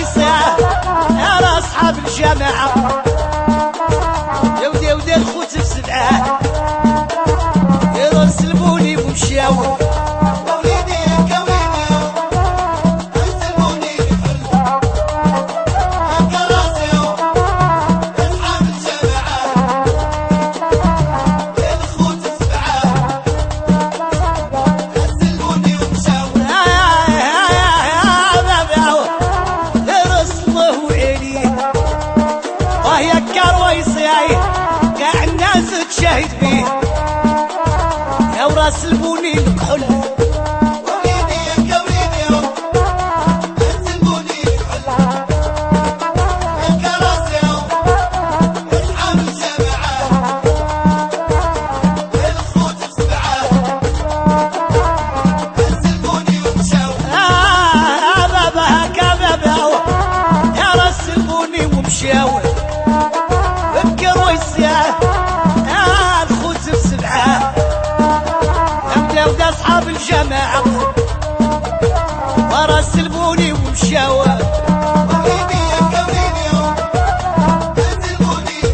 كرويسة يا أصحاب الجماعة يا ودي ودي الخوت بسبعة يرسلبوني ومشاو كاع الناس تشاهد فيه يا وراس البوني الكحل وليدي يا وليدي البوني الكحل يا كراسي اصحاب الجماعة الخوت بسبعة البوني ومشاو بابا هكا بابا يا راس البوني ومشاو الخوت بسبعة أبدا أصحاب الجماعة ورا سلبوني ومشاو وليدي يا وليدي سلبوني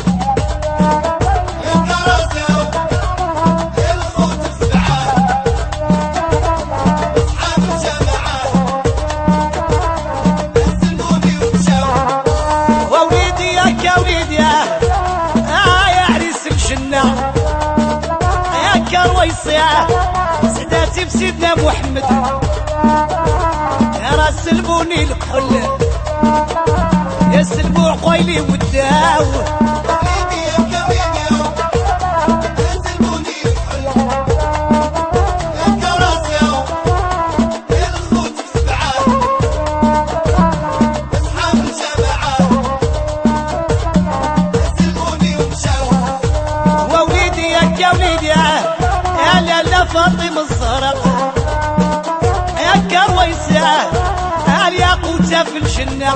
يا كراسي الخوت بسبعة أصحاب الجماعة سلبوني ومشاو ووليدي يا وليدي يا كرويسة سداتي بسيدنا محمد يا راس البوني الكحل يا سلبو عقيلي وداو وليدي يا وليدي سلبوني الكحل يا كراسي الخوت بسبعة اصحاب الجماعة سلبوني ومشاو يا وليدي يا لالا فاطمة الزهراء يا كرويسة الياقوتة في الجنة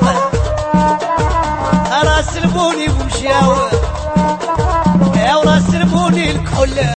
راس البوني ومشاو يا وراس البوني الكحل